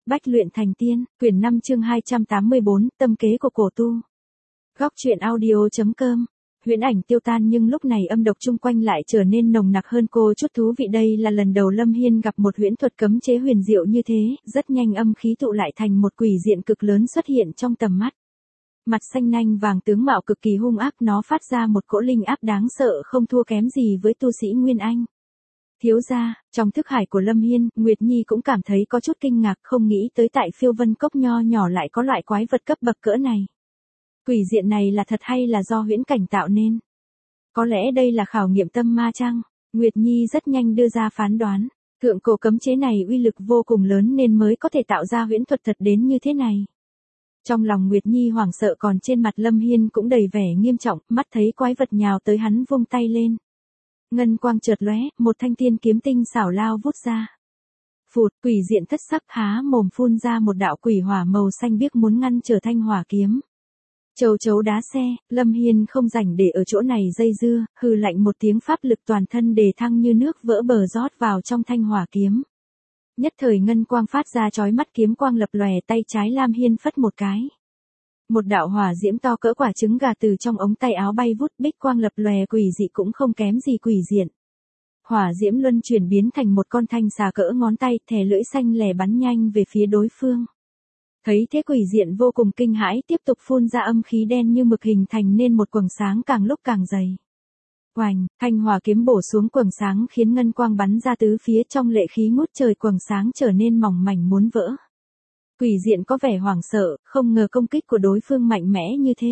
Bách luyện thành tiên, quyển 5 chương 284, tâm kế của cổ tu. Góc truyện audio.com. Huyễn ảnh tiêu tan nhưng lúc này âm độc chung quanh lại trở nên nồng nặc hơn cô chút thú vị. Đây là lần đầu Lâm Hiên gặp một huyễn thuật cấm chế huyền diệu như thế, rất nhanh âm khí tụ lại thành một quỷ diện cực lớn xuất hiện trong tầm mắt. Mặt xanh nanh vàng tướng mạo cực kỳ hung ác, nó phát ra một cỗ linh áp đáng sợ không thua kém gì với tu sĩ Nguyên Anh. Thiếu gia, trong thức hải của Lâm Hiên, Nguyệt Nhi cũng cảm thấy có chút kinh ngạc, không nghĩ tới tại Phiêu Vân Cốc nho nhỏ lại có loại quái vật cấp bậc cỡ này. Quỷ diện này là thật hay là do huyễn cảnh tạo nên? Có lẽ đây là khảo nghiệm tâm ma chăng? Nguyệt Nhi rất nhanh đưa ra phán đoán. Thượng cổ cấm chế này uy lực vô cùng lớn nên mới có thể tạo ra huyễn thuật thật đến như thế này. Trong lòng Nguyệt Nhi hoảng sợ, còn trên mặt Lâm Hiên cũng đầy vẻ nghiêm trọng, mắt thấy quái vật nhào tới hắn vung tay lên. Ngân quang chợt lóe, một thanh tiên kiếm tinh xảo lao vút ra. Phụt, quỷ diện thất sắc há mồm phun ra một đạo quỷ hỏa màu xanh biếc muốn ngăn trở thanh hỏa kiếm. Châu chấu đá xe, Lâm Hiên không rảnh để ở chỗ này dây dưa, hừ lạnh một tiếng, pháp lực toàn thân đề thăng như nước vỡ bờ rót vào trong thanh hỏa kiếm. Nhất thời ngân quang phát ra chói mắt, kiếm quang lập lòe, tay trái Lam Hiên phất một cái. Một đạo hỏa diễm to cỡ quả trứng gà từ trong ống tay áo bay vút, bích quang lập lòe, quỷ dị cũng không kém gì quỷ diện. Hỏa diễm luân chuyển biến thành một con thanh xà cỡ ngón tay, thè lưỡi xanh lè bắn nhanh về phía đối phương. Thấy thế quỷ diện vô cùng kinh hãi, tiếp tục phun ra âm khí đen như mực hình thành nên một quầng sáng càng lúc càng dày. Oành, thanh hỏa kiếm bổ xuống quầng sáng khiến ngân quang bắn ra tứ phía, trong lệ khí ngút trời quầng sáng trở nên mỏng mảnh muốn vỡ. Quỷ diện có vẻ hoảng sợ, không ngờ công kích của đối phương mạnh mẽ như thế.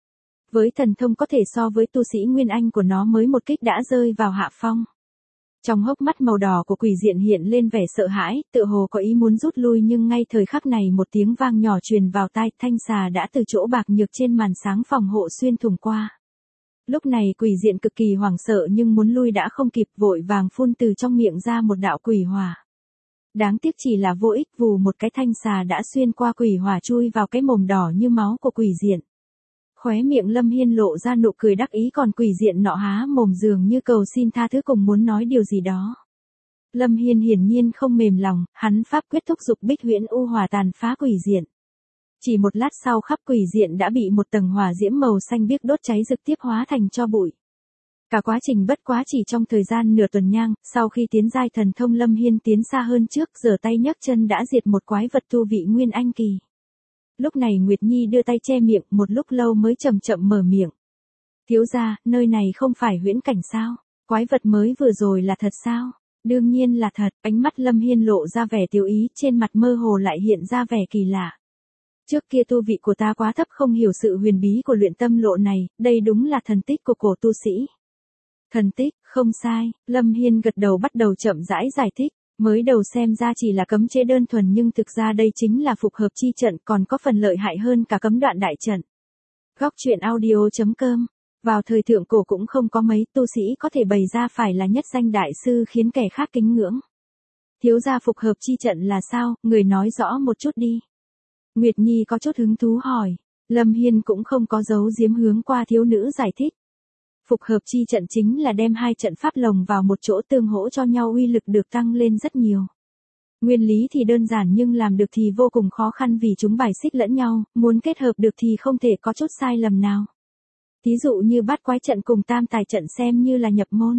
Với thần thông có thể so với tu sĩ Nguyên Anh của nó mới một kích đã rơi vào hạ phong. Trong hốc mắt màu đỏ của quỷ diện hiện lên vẻ sợ hãi, tựa hồ có ý muốn rút lui, nhưng ngay thời khắc này một tiếng vang nhỏ truyền vào tai, thanh xà đã từ chỗ bạc nhược trên màn sáng phòng hộ xuyên thủng qua. Lúc này quỷ diện cực kỳ hoảng sợ nhưng muốn lui đã không kịp, vội vàng phun từ trong miệng ra một đạo quỷ hỏa. Đáng tiếc chỉ là vô ích, vù một cái thanh xà đã xuyên qua quỷ hỏa chui vào cái mồm đỏ như máu của quỷ diện. Khóe miệng Lâm Hiên lộ ra nụ cười đắc ý, còn quỷ diện nọ há mồm dường như cầu xin tha thứ, cùng muốn nói điều gì đó. Lâm Hiên hiển nhiên không mềm lòng, hắn pháp quyết thúc dục bích huyễn u hỏa tàn phá quỷ diện. Chỉ một lát sau khắp quỷ diện đã bị một tầng hỏa diễm màu xanh biếc đốt cháy trực tiếp hóa thành tro bụi. Cả quá trình bất quá chỉ trong thời gian nửa tuần nhang, sau khi tiến giai thần thông Lâm Hiên tiến xa hơn trước, giở tay nhấc chân đã diệt một quái vật tu vị Nguyên Anh kỳ. Lúc này Nguyệt Nhi đưa tay che miệng, một lúc lâu mới chậm chậm mở miệng. Thiếu gia, nơi này không phải huyễn cảnh sao? Quái vật mới vừa rồi là thật sao? Đương nhiên là thật, ánh mắt Lâm Hiên lộ ra vẻ tiêu ý, trên mặt mơ hồ lại hiện ra vẻ kỳ lạ. Trước kia tu vị của ta quá thấp, không hiểu sự huyền bí của luyện tâm lộ này, đây đúng là thần tích của cổ tu sĩ. Thần tích, không sai, Lâm Hiên gật đầu bắt đầu chậm rãi giải thích. Mới đầu xem ra chỉ là cấm chế đơn thuần nhưng thực ra đây chính là phục hợp chi trận, còn có phần lợi hại hơn cả cấm đoạn đại trận. Góc truyện audio.com. Vào thời thượng cổ cũng không có mấy tu sĩ có thể bày ra phải là nhất danh đại sư khiến kẻ khác kính ngưỡng. Thiếu gia, phục hợp chi trận là sao, người nói rõ một chút đi. Nguyệt Nhi có chút hứng thú hỏi. Lâm Hiên cũng không có giấu giếm, hướng qua thiếu nữ giải thích. Phục hợp chi trận chính là đem hai trận pháp lồng vào một chỗ tương hỗ cho nhau, uy lực được tăng lên rất nhiều. Nguyên lý thì đơn giản nhưng làm được thì vô cùng khó khăn vì chúng bài xích lẫn nhau, muốn kết hợp được thì không thể có chút sai lầm nào. Thí dụ như bát quái trận cùng tam tài trận xem như là nhập môn.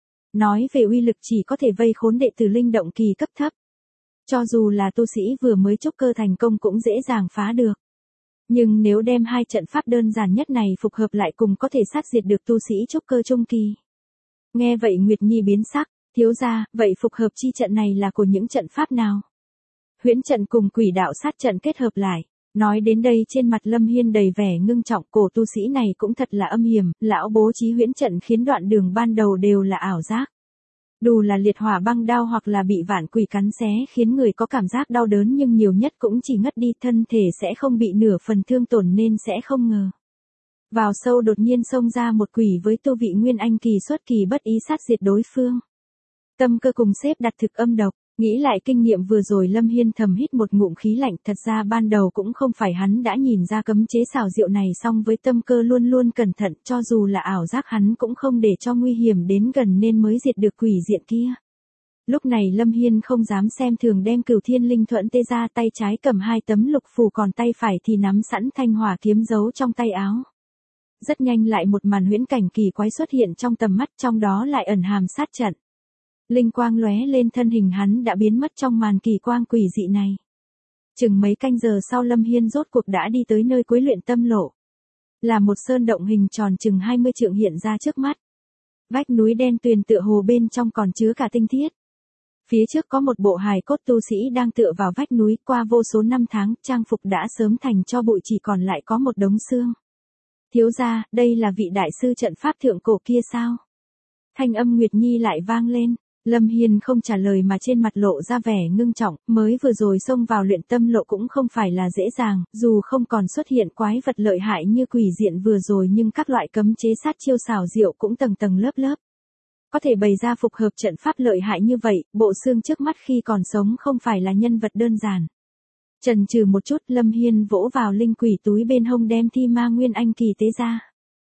Nói về uy lực chỉ có thể vây khốn đệ tử linh động kỳ cấp thấp. Cho dù là tu sĩ vừa mới trúc cơ thành công cũng dễ dàng phá được. Nhưng nếu đem hai trận pháp đơn giản nhất này phục hợp lại cùng có thể sát diệt được tu sĩ trúc cơ trung kỳ. Nghe vậy Nguyệt Nhi biến sắc, thiếu gia, vậy phục hợp chi trận này là của những trận pháp nào? Huyễn trận cùng quỷ đạo sát trận kết hợp lại. Nói đến đây trên mặt Lâm Hiên đầy vẻ ngưng trọng, cổ tu sĩ này cũng thật là âm hiểm, lão bố trí huyễn trận khiến đoạn đường ban đầu đều là ảo giác. Dù là liệt hỏa băng đao hoặc là bị vạn quỷ cắn xé khiến người có cảm giác đau đớn nhưng nhiều nhất cũng chỉ ngất đi, thân thể sẽ không bị nửa phần thương tổn nên sẽ không ngờ. Vào sâu đột nhiên xông ra một quỷ với tu vị Nguyên Anh kỳ xuất kỳ bất ý sát diệt đối phương. Tâm cơ cùng xếp đặt thực âm độc, nghĩ lại kinh nghiệm vừa rồi Lâm Hiên thầm hít một ngụm khí lạnh, thật ra ban đầu cũng không phải hắn đã nhìn ra cấm chế xảo diệu này, song với tâm cơ luôn luôn cẩn thận, cho dù là ảo giác hắn cũng không để cho nguy hiểm đến gần nên mới diệt được quỷ diện kia. Lúc này Lâm Hiên không dám xem thường đem Cửu Thiên Linh Thuẫn tê ra, tay trái cầm 2 tấm lục phù còn tay phải thì nắm sẵn thanh hỏa kiếm giấu trong tay áo. Rất nhanh lại một màn huyễn cảnh kỳ quái xuất hiện trong tầm mắt, trong đó lại ẩn hàm sát trận. Linh quang lóe lên, thân hình hắn đã biến mất trong màn kỳ quang quỷ dị này. Chừng mấy canh giờ sau Lâm Hiên rốt cuộc đã đi tới nơi cuối luyện tâm lộ. Là một sơn động hình tròn chừng 20 trượng hiện ra trước mắt. Vách núi đen tuyền tựa hồ bên trong còn chứa cả tinh thiết. Phía trước có một bộ hài cốt tu sĩ đang tựa vào vách núi, qua vô số năm tháng, trang phục đã sớm thành tro bụi, chỉ còn lại có một đống xương. Thiếu gia, đây là vị đại sư trận pháp thượng cổ kia sao? Thanh âm Nguyệt Nhi lại vang lên. Lâm Hiên không trả lời mà trên mặt lộ ra vẻ ngưng trọng, mới vừa rồi xông vào luyện tâm lộ cũng không phải là dễ dàng, dù không còn xuất hiện quái vật lợi hại như quỷ diện vừa rồi nhưng các loại cấm chế sát chiêu xảo diệu cũng tầng tầng lớp lớp. Có thể bày ra phục hợp trận pháp lợi hại như vậy, bộ xương trước mắt khi còn sống không phải là nhân vật đơn giản. Chần chừ một chút, Lâm Hiên vỗ vào linh quỷ túi bên hông đem thi ma nguyên anh kỳ tế ra.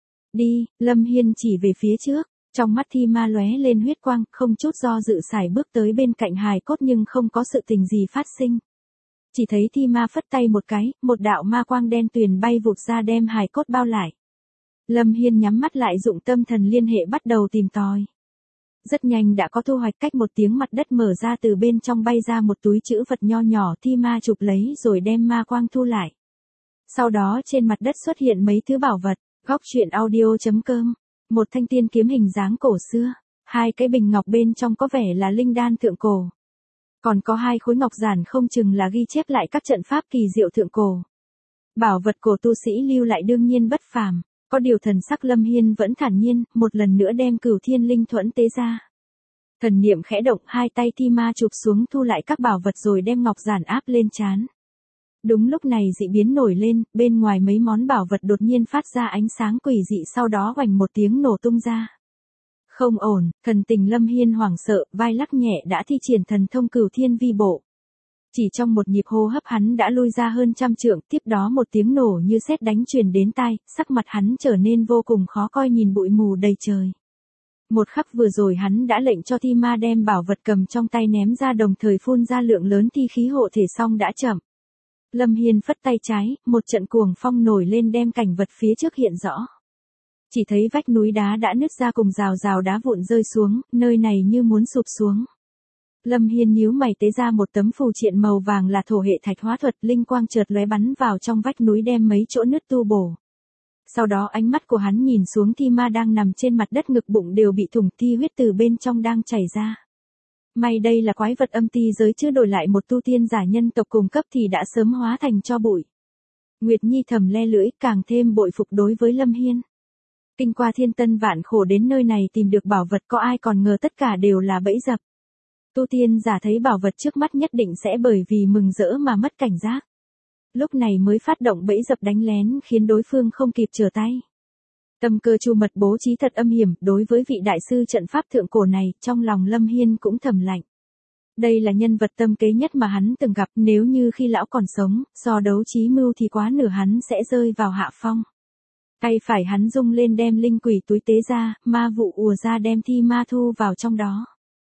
Đi, Lâm Hiên chỉ về phía trước. Trong mắt thi ma lóe lên huyết quang, không chút do dự sải bước tới bên cạnh hài cốt nhưng không có sự tình gì phát sinh. Chỉ thấy thi ma phất tay một cái, một đạo ma quang đen tuyền bay vụt ra đem hài cốt bao lại. Lâm Hiên nhắm mắt lại dụng tâm thần liên hệ bắt đầu tìm tòi. Rất nhanh đã có thu hoạch, cách một tiếng mặt đất mở ra, từ bên trong bay ra một túi trữ vật nho nhỏ, thi ma chụp lấy rồi đem ma quang thu lại. Sau đó trên mặt đất xuất hiện mấy thứ bảo vật. Góc truyện audio.com. Một thanh tiên kiếm hình dáng cổ xưa, 2 cái bình ngọc bên trong có vẻ là linh đan thượng cổ. Còn có 2 khối ngọc giản không chừng là ghi chép lại các trận pháp kỳ diệu thượng cổ. Bảo vật cổ tu sĩ lưu lại đương nhiên bất phàm, có điều thần sắc Lâm Hiên vẫn thản nhiên, một lần nữa đem Cửu Thiên Linh Thuẫn tế ra. Thần niệm khẽ động, 2 tay thi ma chụp xuống thu lại các bảo vật rồi đem ngọc giản áp lên trán. Đúng lúc này dị biến nổi lên, bên ngoài mấy món bảo vật đột nhiên phát ra ánh sáng quỷ dị, sau đó oành một tiếng nổ tung ra. Không ổn, thần tình Lâm Hiên hoảng sợ, vai lắc nhẹ đã thi triển thần thông Cửu Thiên Vi Bộ. Chỉ trong một nhịp hô hấp hắn đã lui ra hơn 100 trượng, tiếp đó một tiếng nổ như sét đánh truyền đến tai, sắc mặt hắn trở nên vô cùng khó coi, nhìn bụi mù đầy trời. Một khắc vừa rồi hắn đã lệnh cho thi ma đem bảo vật cầm trong tay ném ra, đồng thời phun ra lượng lớn thi khí hộ thể, xong đã chậm. Lâm Hiên phất tay trái, một trận cuồng phong nổi lên đem cảnh vật phía trước hiện rõ. Chỉ thấy vách núi đá đã nứt ra cùng rào rào đá vụn rơi xuống, nơi này như muốn sụp xuống. Lâm Hiên nhíu mày tế ra một tấm phù triện màu vàng là thổ hệ thạch hóa thuật, linh quang chợt lóe bắn vào trong vách núi đem mấy chỗ nứt tu bổ. Sau đó ánh mắt của hắn nhìn xuống thi ma đang nằm trên mặt đất, ngực bụng đều bị thủng, thi huyết từ bên trong đang chảy ra. May đây là quái vật âm ti giới chứ đổi lại một tu tiên giả nhân tộc cùng cấp thì đã sớm hóa thành tro bụi. Nguyệt Nhi thầm le lưỡi, càng thêm bội phục đối với Lâm Hiên. Kinh qua thiên tân vạn khổ đến nơi này tìm được bảo vật, có ai còn ngờ tất cả đều là bẫy dập. Tu tiên giả thấy bảo vật trước mắt nhất định sẽ bởi vì mừng rỡ mà mất cảnh giác. Lúc này mới phát động bẫy dập đánh lén khiến đối phương không kịp trở tay. Tâm cơ chu mật bố trí thật âm hiểm, đối với vị đại sư trận pháp thượng cổ này, trong lòng Lâm Hiên cũng thầm lạnh. Đây là nhân vật tâm kế nhất mà hắn từng gặp, nếu như khi lão còn sống, so đấu trí mưu thì quá nửa hắn sẽ rơi vào hạ phong. Tay phải hắn rung lên đem linh quỷ túi tế ra, ma vụ ùa ra đem thi ma thu vào trong đó.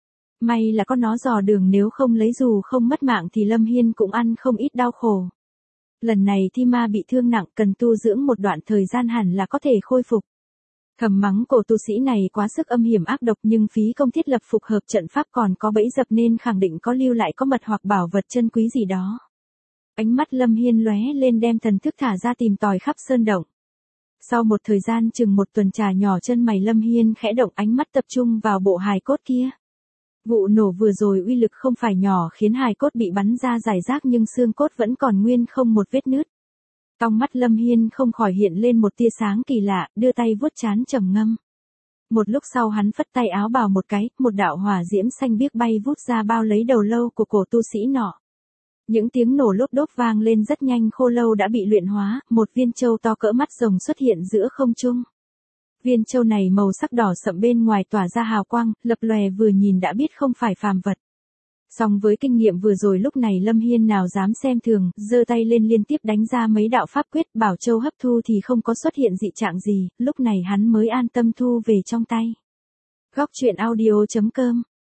May là có nó dò đường, nếu không lấy dù không mất mạng thì Lâm Hiên cũng ăn không ít đau khổ. Lần này thi ma bị thương nặng, cần tu dưỡng một đoạn thời gian hẳn là có thể khôi phục. Thầm mắng cổ tu sĩ này quá sức âm hiểm ác độc, nhưng phí công thiết lập phục hợp trận pháp còn có bẫy dập nên khẳng định có lưu lại có mật hoặc bảo vật chân quý gì đó. Ánh mắt Lâm Hiên lóe lên đem thần thức thả ra tìm tòi khắp sơn động. Sau một thời gian chừng một tuần trà nhỏ, chân mày Lâm Hiên khẽ động, ánh mắt tập trung vào bộ hài cốt kia. Vụ nổ vừa rồi uy lực không phải nhỏ, khiến hài cốt bị bắn ra rải rác nhưng xương cốt vẫn còn nguyên không một vết nứt. Trong mắt Lâm Hiên không khỏi hiện lên một tia sáng kỳ lạ, đưa tay vuốt trán trầm ngâm. Một lúc sau hắn phất tay áo bào một cái, một đạo hỏa diễm xanh biếc bay vút ra bao lấy đầu lâu của cổ tu sĩ nọ. Những tiếng nổ lốp đốp vang lên, rất nhanh khô lâu đã bị luyện hóa, một viên châu to cỡ mắt rồng xuất hiện giữa không trung. Viên châu này màu sắc đỏ sậm, bên ngoài tỏa ra hào quang, lập lòe, vừa nhìn đã biết không phải phàm vật. Song với kinh nghiệm vừa rồi lúc này Lâm Hiên nào dám xem thường, giơ tay lên liên tiếp đánh ra mấy đạo pháp quyết, bảo châu hấp thu thì không có xuất hiện dị trạng gì, lúc này hắn mới an tâm thu về trong tay. Góc truyện audio.com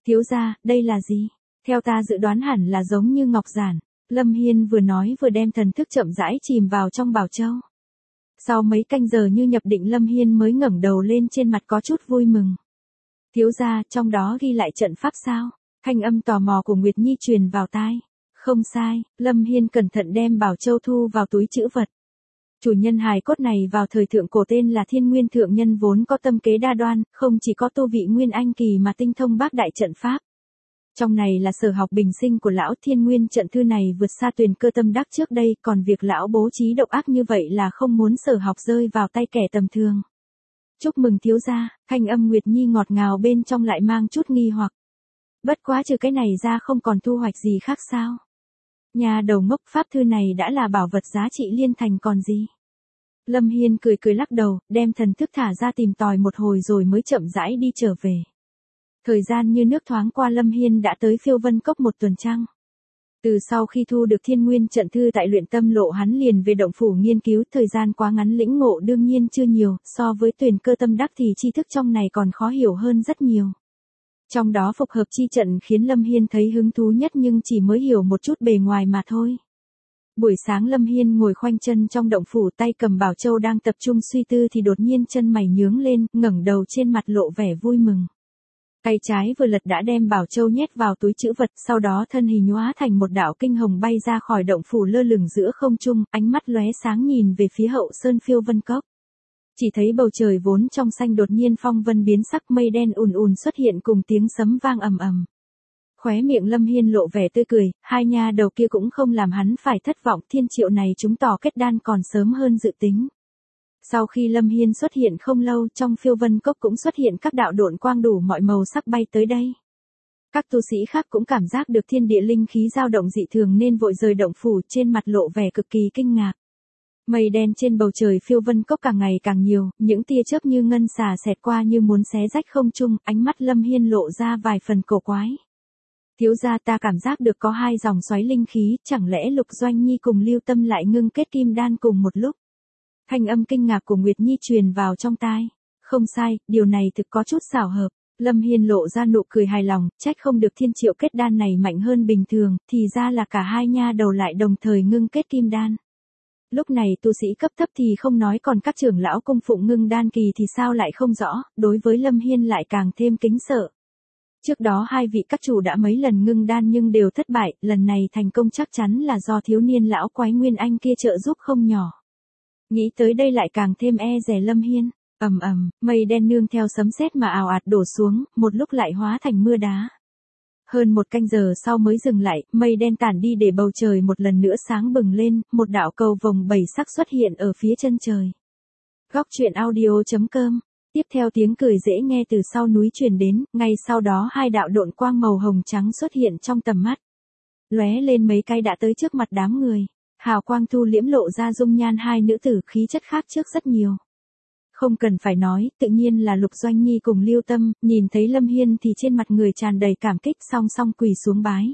Thiếu gia, đây là gì? Theo ta dự đoán hẳn là giống như ngọc giản. Lâm Hiên vừa nói vừa đem thần thức chậm rãi chìm vào trong bảo châu. Sau mấy canh giờ như nhập định Lâm Hiên mới ngẩng đầu lên, trên mặt có chút vui mừng. Thiếu gia, trong đó ghi lại trận pháp sao? Thanh âm tò mò của Nguyệt Nhi truyền vào tai. Không sai, Lâm Hiên cẩn thận đem bảo châu thu vào túi trữ vật. Chủ nhân hài cốt này vào thời thượng cổ tên là Thiên Nguyên Thượng Nhân, vốn có tâm kế đa đoan, không chỉ có tu vị Nguyên Anh kỳ mà tinh thông bác đại trận pháp. Trong này là sở học bình sinh của lão. Thiên Nguyên trận thư này vượt xa Tuyền Cơ tâm đắc trước đây, còn việc lão bố trí độc ác như vậy là không muốn sở học rơi vào tay kẻ tầm thường. Chúc mừng thiếu gia, thanh âm Nguyệt Nhi ngọt ngào bên trong lại mang chút nghi hoặc. Bất quá trừ cái này ra không còn thu hoạch gì khác sao? Nhà đầu ngốc, pháp thư này đã là bảo vật giá trị liên thành còn gì? Lâm Hiên cười cười lắc đầu, đem thần thức thả ra tìm tòi một hồi rồi mới chậm rãi đi trở về. Thời gian như nước thoáng qua, Lâm Hiên đã tới Phiêu Vân Cốc một tuần trăng. Từ sau khi thu được Thiên Nguyên trận thư tại Luyện Tâm Lộ, hắn liền về động phủ nghiên cứu. Thời gian quá ngắn, lĩnh ngộ đương nhiên chưa nhiều, so với Tuyền Cơ tâm đắc thì tri thức trong này còn khó hiểu hơn rất nhiều. Trong đó phục hợp chi trận khiến Lâm Hiên thấy hứng thú nhất, nhưng chỉ mới hiểu một chút bề ngoài mà thôi. Buổi sáng Lâm Hiên ngồi khoanh chân trong động phủ, tay cầm bảo châu đang tập trung suy tư thì đột nhiên chân mày nhướng lên, ngẩng đầu, trên mặt lộ vẻ vui mừng. Tay trái vừa lật đã đem bảo châu nhét vào túi trữ vật, sau đó thân hình hóa thành một đạo kinh hồng bay ra khỏi động phủ, lơ lửng giữa không trung, ánh mắt lóe sáng nhìn về phía hậu sơn Phiêu Vân Cốc. Chỉ thấy bầu trời vốn trong xanh đột nhiên phong vân biến sắc, mây đen ùn ùn xuất hiện cùng tiếng sấm vang ầm ầm. Khóe miệng Lâm Hiên lộ vẻ tươi cười, hai nha đầu kia cũng không làm hắn phải thất vọng. Thiên triệu này chứng tỏ kết đan còn sớm hơn dự tính. Sau khi Lâm Hiên xuất hiện không lâu, trong Phiêu Vân Cốc cũng xuất hiện các đạo độn quang đủ mọi màu sắc bay tới đây. Các tu sĩ khác cũng cảm giác được thiên địa linh khí dao động dị thường nên vội rời động phủ, trên mặt lộ vẻ cực kỳ kinh ngạc. Mây đen trên bầu trời Phiêu Vân Cốc càng ngày càng nhiều, những tia chớp như ngân xà xẹt qua như muốn xé rách không trung, ánh mắt Lâm Hiên lộ ra vài phần cổ quái. Thiếu gia, ta cảm giác được có hai dòng xoáy linh khí, chẳng lẽ Lục Doanh Nhi cùng Lưu Tâm lại ngưng kết kim đan cùng một lúc? Thanh âm kinh ngạc của Nguyệt Nhi truyền vào trong tai. Không sai, điều này thực có chút xảo hợp. Lâm Hiên lộ ra nụ cười hài lòng, trách không được thiên triệu kết đan này mạnh hơn bình thường, thì ra là cả hai nha đầu lại đồng thời ngưng kết kim đan. Lúc này tu sĩ cấp thấp thì không nói, còn các trưởng lão cung phụng ngưng đan kỳ thì sao lại không rõ, đối với Lâm Hiên lại càng thêm kính sợ. Trước đó hai vị các chủ đã mấy lần ngưng đan nhưng đều thất bại, lần này thành công chắc chắn là do thiếu niên lão quái Nguyên Anh kia trợ giúp không nhỏ. Nghĩ tới đây lại càng thêm e dè Lâm Hiên. Ầm ầm, mây đen nương theo sấm sét mà ào ạt đổ xuống, một lúc lại hóa thành mưa đá. Hơn một canh giờ sau mới dừng lại, mây đen tản đi để bầu trời một lần nữa sáng bừng lên, một đạo cầu vồng bảy sắc xuất hiện ở phía chân trời. Góc truyện audio.com. Tiếp theo tiếng cười dễ nghe từ sau núi truyền đến, ngay sau đó hai đạo độn quang màu hồng trắng xuất hiện trong tầm mắt. Lóe lên mấy cái đã tới trước mặt đám người. Hào quang thu liễm lộ ra dung nhan hai nữ tử, khí chất khác trước rất nhiều. Không cần phải nói, tự nhiên là Lục Doanh Nhi cùng Lưu Tâm, nhìn thấy Lâm Hiên thì trên mặt người tràn đầy cảm kích, song song quỳ xuống bái.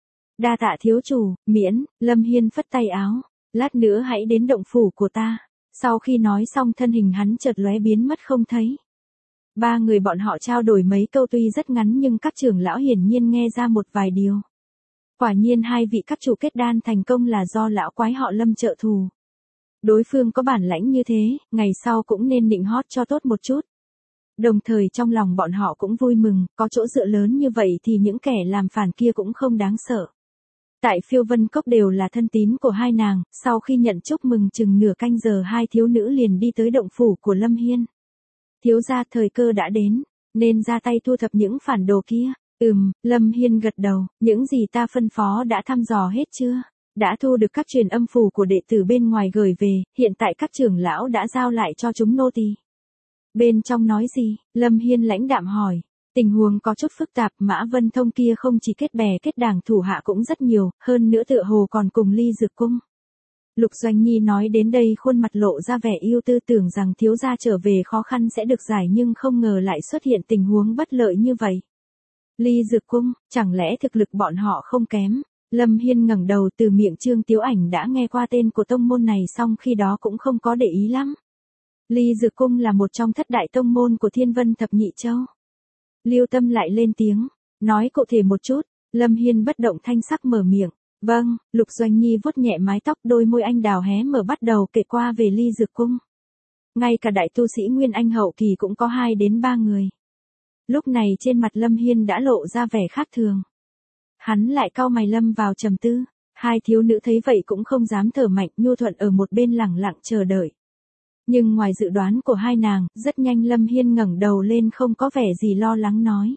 Đa tạ thiếu chủ, miễn. Lâm Hiên phất tay áo. Lát nữa hãy đến động phủ của ta. Sau khi nói xong thân hình hắn chợt lóe biến mất không thấy. Ba người bọn họ trao đổi mấy câu tuy rất ngắn nhưng các trưởng lão hiển nhiên nghe ra một vài điều. Quả nhiên hai vị các chủ kết đan thành công là do lão quái họ Lâm trợ thù. Đối phương có bản lãnh như thế, ngày sau cũng nên nịnh hót cho tốt một chút. Đồng thời trong lòng bọn họ cũng vui mừng, có chỗ dựa lớn như vậy thì những kẻ làm phản kia cũng không đáng sợ. Tại Phiêu Vân Cốc đều là thân tín của hai nàng, sau khi nhận chúc mừng chừng nửa canh giờ hai thiếu nữ liền đi tới động phủ của Lâm Hiên. Thiếu gia, thời cơ đã đến, nên ra tay thu thập những phản đồ kia. Lâm Hiên gật đầu, những gì ta phân phó đã thăm dò hết chưa? Đã thu được các truyền âm phù của đệ tử bên ngoài gửi về, hiện tại các trưởng lão đã giao lại cho chúng nô tỳ. Bên trong nói gì? Lâm Hiên lãnh đạm hỏi. Tình huống có chút phức tạp, Mã Vân Thông kia không chỉ kết bè kết đảng thủ hạ cũng rất nhiều, hơn nữa tựa hồ còn cùng Ly Dược Cung. Lục Doanh Nhi nói đến đây khuôn mặt lộ ra vẻ yêu tư, tưởng rằng thiếu gia trở về khó khăn sẽ được giải nhưng không ngờ lại xuất hiện tình huống bất lợi như vậy. Ly Dược Cung, chẳng lẽ thực lực bọn họ không kém? Lâm Hiên ngẩng đầu, từ miệng Trương Tiếu Ảnh đã nghe qua tên của tông môn này song khi đó cũng không có để ý lắm. Ly Dược Cung là một trong thất đại tông môn của Thiên Vân Thập Nhị Châu. Lưu Tâm lại lên tiếng, Nói cụ thể một chút, Lâm Hiên bất động thanh sắc mở miệng. Vâng, Lục Doanh Nhi vuốt nhẹ mái tóc, đôi môi anh đào hé mở bắt đầu kể qua về Ly Dược Cung. Ngay cả đại tu sĩ Nguyên Anh hậu kỳ cũng có 2 đến 3 người. Lúc này trên mặt Lâm Hiên đã lộ ra vẻ khác thường. Hắn lại cau mày lâm vào trầm tư. Hai thiếu nữ thấy vậy cũng không dám thở mạnh, nhu thuận ở một bên lẳng lặng chờ đợi. Nhưng ngoài dự đoán của hai nàng, rất nhanh Lâm Hiên ngẩng đầu lên không có vẻ gì lo lắng nói.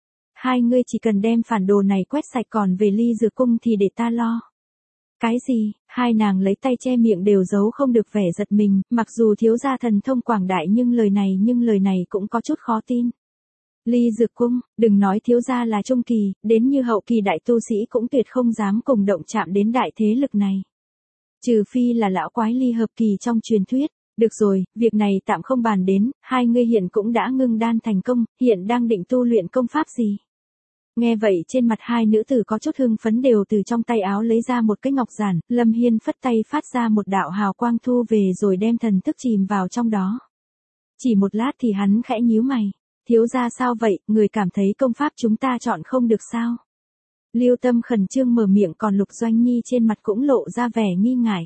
Hai ngươi chỉ cần đem phản đồ này quét sạch, còn về Ly Dược Cung thì để ta lo. Cái gì? Hai nàng lấy tay che miệng đều giấu không được vẻ giật mình, mặc dù thiếu gia thần thông quảng đại nhưng lời này cũng có chút khó tin. Ly Dược Cung, đừng nói thiếu gia là trung kỳ, đến như hậu kỳ đại tu sĩ cũng tuyệt không dám cùng động chạm đến đại thế lực này. Trừ phi là lão quái ly hợp kỳ trong truyền thuyết. Được rồi, việc này tạm không bàn đến, hai ngươi hiện cũng đã ngưng đan thành công, hiện đang định tu luyện công pháp gì? Nghe vậy trên mặt hai nữ tử có chút hưng phấn, đều từ trong tay áo lấy ra một cái ngọc giản, Lâm Hiên phất tay phát ra một đạo hào quang thu về rồi đem thần thức chìm vào trong đó. Chỉ một lát thì hắn khẽ nhíu mày, thiếu gia sao vậy, người cảm thấy công pháp chúng ta chọn không được sao? Lưu Tâm khẩn trương mở miệng, còn Lục Doanh Nhi trên mặt cũng lộ ra vẻ nghi ngại.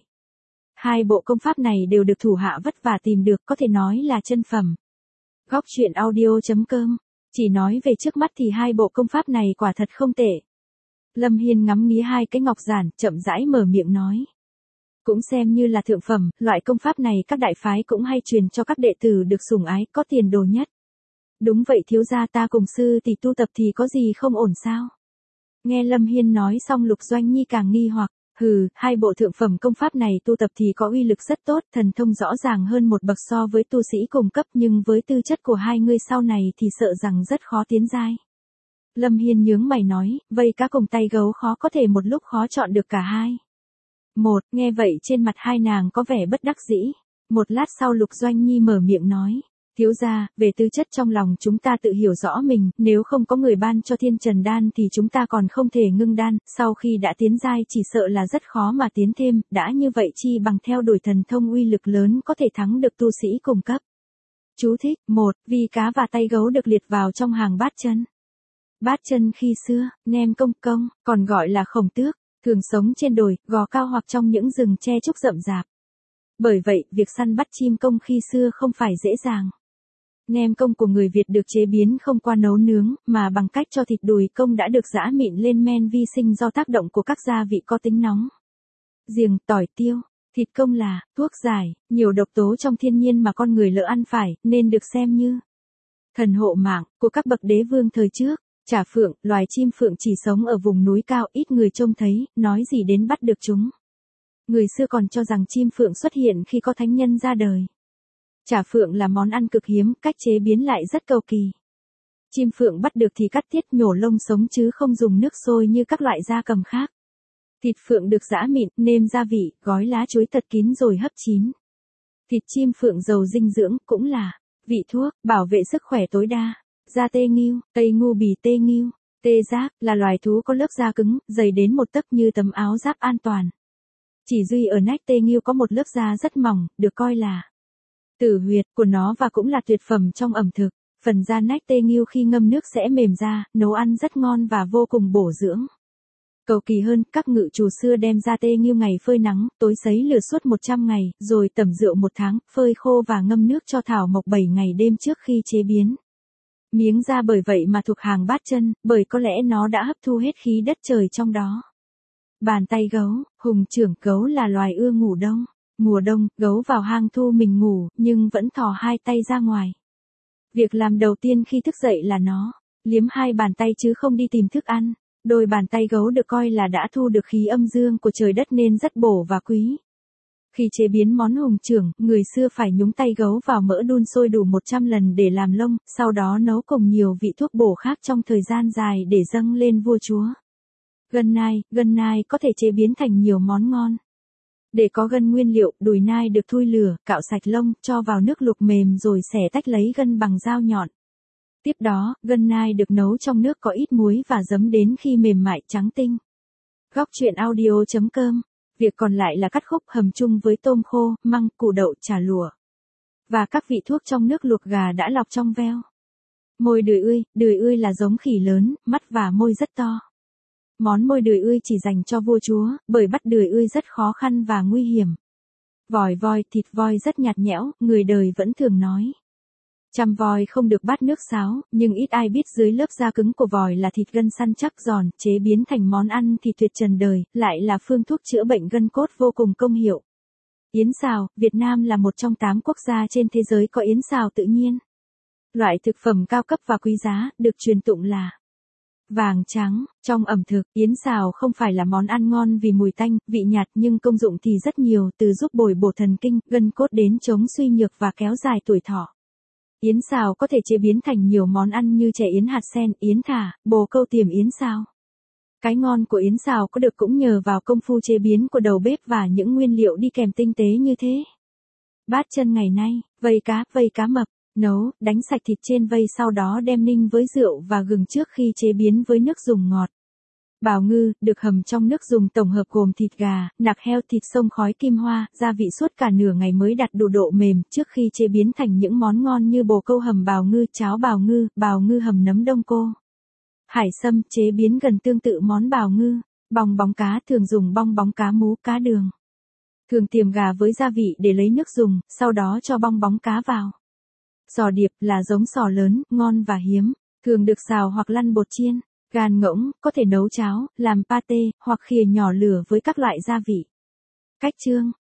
Hai bộ công pháp này đều được thủ hạ vất vả tìm được, có thể nói là chân phẩm. Góc truyện audio.com. Chỉ nói về trước mắt thì hai bộ công pháp này quả thật không tệ. Lâm Hiên ngắm nghía hai cái ngọc giản, chậm rãi mở miệng nói. Cũng xem như là thượng phẩm, loại công pháp này các đại phái cũng hay truyền cho các đệ tử được sủng ái, có tiền đồ nhất. Đúng vậy thiếu gia, ta cùng sư tỷ tu tập thì có gì không ổn sao? Nghe Lâm Hiên nói xong Lục Doanh Nhi càng nghi hoặc. Hừ, hai bộ thượng phẩm công pháp này tu tập thì có uy lực rất tốt, thần thông rõ ràng hơn một bậc so với tu sĩ cùng cấp, nhưng với tư chất của hai ngươi sau này thì sợ rằng rất khó tiến giai. Lâm Hiên nhướng mày nói, vây cá cùng tay gấu khó có thể một lúc khó chọn được cả hai. Nghe vậy trên mặt hai nàng có vẻ bất đắc dĩ. Một lát sau Lục Doanh Nhi mở miệng nói. Thiếu gia, về tư chất trong lòng chúng ta tự hiểu rõ mình, nếu không có người ban cho Thiên Trần đan thì chúng ta còn không thể ngưng đan, sau khi đã tiến giai chỉ sợ là rất khó mà tiến thêm, đã như vậy chi bằng theo đuổi thần thông uy lực lớn có thể thắng được tu sĩ cùng cấp. Chú thích, 1, vì cá và tay gấu được liệt vào trong hàng bát chân. Bát chân khi xưa, Nem Công Công, còn gọi là Khổng Tước, thường sống trên đồi, gò cao hoặc trong những rừng tre trúc rậm rạp. Bởi vậy, việc săn bắt chim công khi xưa không phải dễ dàng. Nem công của người Việt được chế biến không qua nấu nướng, mà bằng cách cho thịt đùi công đã được giã mịn lên men vi sinh do tác động của các gia vị có tính nóng. Giềng, tỏi, tiêu, thịt công là thuốc giải, nhiều độc tố trong thiên nhiên mà con người lỡ ăn phải, nên được xem như thần hộ mạng của các bậc đế vương thời trước. Chả phượng, loài chim phượng chỉ sống ở vùng núi cao, ít người trông thấy, nói gì đến bắt được chúng. Người xưa còn cho rằng chim phượng xuất hiện khi có thánh nhân ra đời. Chả phượng là món ăn cực hiếm, cách chế biến lại rất cầu kỳ. Chim phượng bắt được thì cắt tiết nhổ lông sống chứ không dùng nước sôi như các loại gia cầm khác. Thịt phượng được giã mịn, nêm gia vị, gói lá chuối thật kín rồi hấp chín. Thịt chim phượng giàu dinh dưỡng, cũng là vị thuốc, bảo vệ sức khỏe tối đa. Da tê nghiêu, tây ngu bì tê nghiêu, tê giác, là loài thú có lớp da cứng, dày đến một tấc như tấm áo giáp an toàn. Chỉ duy ở nách tê nghiêu có một lớp da rất mỏng, được coi là tử huyệt của nó và cũng là tuyệt phẩm trong ẩm thực. Phần da nách tê nghiêu khi ngâm nước sẽ mềm ra, nấu ăn rất ngon và vô cùng bổ dưỡng. Cầu kỳ hơn, các ngự chủ xưa đem da tê nghiêu ngày phơi nắng, tối sấy lửa suốt 100 ngày, rồi tẩm rượu 1 tháng, phơi khô và ngâm nước cho thảo mộc 7 ngày đêm trước khi chế biến. Miếng da bởi vậy mà thuộc hàng bát chân, bởi có lẽ nó đã hấp thu hết khí đất trời trong đó. Bàn tay gấu, hùng trưởng gấu là loài ưa ngủ đông. Mùa đông, gấu vào hang thu mình ngủ, nhưng vẫn thò hai tay ra ngoài. Việc làm đầu tiên khi thức dậy là nó liếm hai bàn tay chứ không đi tìm thức ăn. Đôi bàn tay gấu được coi là đã thu được khí âm dương của trời đất nên rất bổ và quý. Khi chế biến món hùng trưởng, người xưa phải nhúng tay gấu vào mỡ đun sôi đủ 100 lần để làm lông, sau đó nấu cùng nhiều vị thuốc bổ khác trong thời gian dài để dâng lên vua chúa. Gân nai có thể chế biến thành nhiều món ngon. Để có gân nguyên liệu, đùi nai được thui lửa, cạo sạch lông, cho vào nước luộc mềm rồi xẻ tách lấy gân bằng dao nhọn. Tiếp đó, gân nai được nấu trong nước có ít muối và giấm đến khi mềm mại trắng tinh. Góc truyện audio.com. Việc còn lại là cắt khúc hầm chung với tôm khô, măng, củ đậu, chả lụa. Và các vị thuốc trong nước luộc gà đã lọc trong veo. Môi đười ươi là giống khỉ lớn, mắt và môi rất to. Món môi đười ươi chỉ dành cho vua chúa, bởi bắt đười ươi rất khó khăn và nguy hiểm. Vòi voi, thịt voi rất nhạt nhẽo, người đời vẫn thường nói. Chăm voi không được bát nước sáo, nhưng ít ai biết dưới lớp da cứng của vòi là thịt gân săn chắc giòn, chế biến thành món ăn thì tuyệt trần đời, lại là phương thuốc chữa bệnh gân cốt vô cùng công hiệu. Yến xào, Việt Nam là một trong 8 quốc gia trên thế giới có yến xào tự nhiên. Loại thực phẩm cao cấp và quý giá, được truyền tụng là vàng trắng. Trong ẩm thực, yến xào không phải là món ăn ngon vì mùi tanh, vị nhạt, nhưng công dụng thì rất nhiều, từ giúp bồi bổ thần kinh, gân cốt đến chống suy nhược và kéo dài tuổi thọ. Yến xào có thể chế biến thành nhiều món ăn như chè yến hạt sen, yến thả, bồ câu tiềm yến xào. Cái ngon của yến xào có được cũng nhờ vào công phu chế biến của đầu bếp và những nguyên liệu đi kèm tinh tế như thế. Bát chân ngày nay, vây cá mập, nấu, đánh sạch thịt trên vây sau đó đem ninh với rượu và gừng trước khi chế biến với nước dùng ngọt. Bào ngư, được hầm trong nước dùng tổng hợp gồm thịt gà, nạc heo, thịt sông khói kim hoa, gia vị suốt cả nửa ngày mới đạt đủ độ mềm trước khi chế biến thành những món ngon như bồ câu hầm bào ngư, cháo bào ngư hầm nấm đông cô. Hải sâm, chế biến gần tương tự món bào ngư. Bong bóng cá, thường dùng bong bóng cá mú, cá đường. Thường tiềm gà với gia vị để lấy nước dùng, sau đó cho bong bóng cá vào. Sò điệp là giống sò lớn, ngon và hiếm, thường được xào hoặc lăn bột chiên. Gan ngỗng, có thể nấu cháo, làm pate, hoặc khìa nhỏ lửa với các loại gia vị. Cách chương,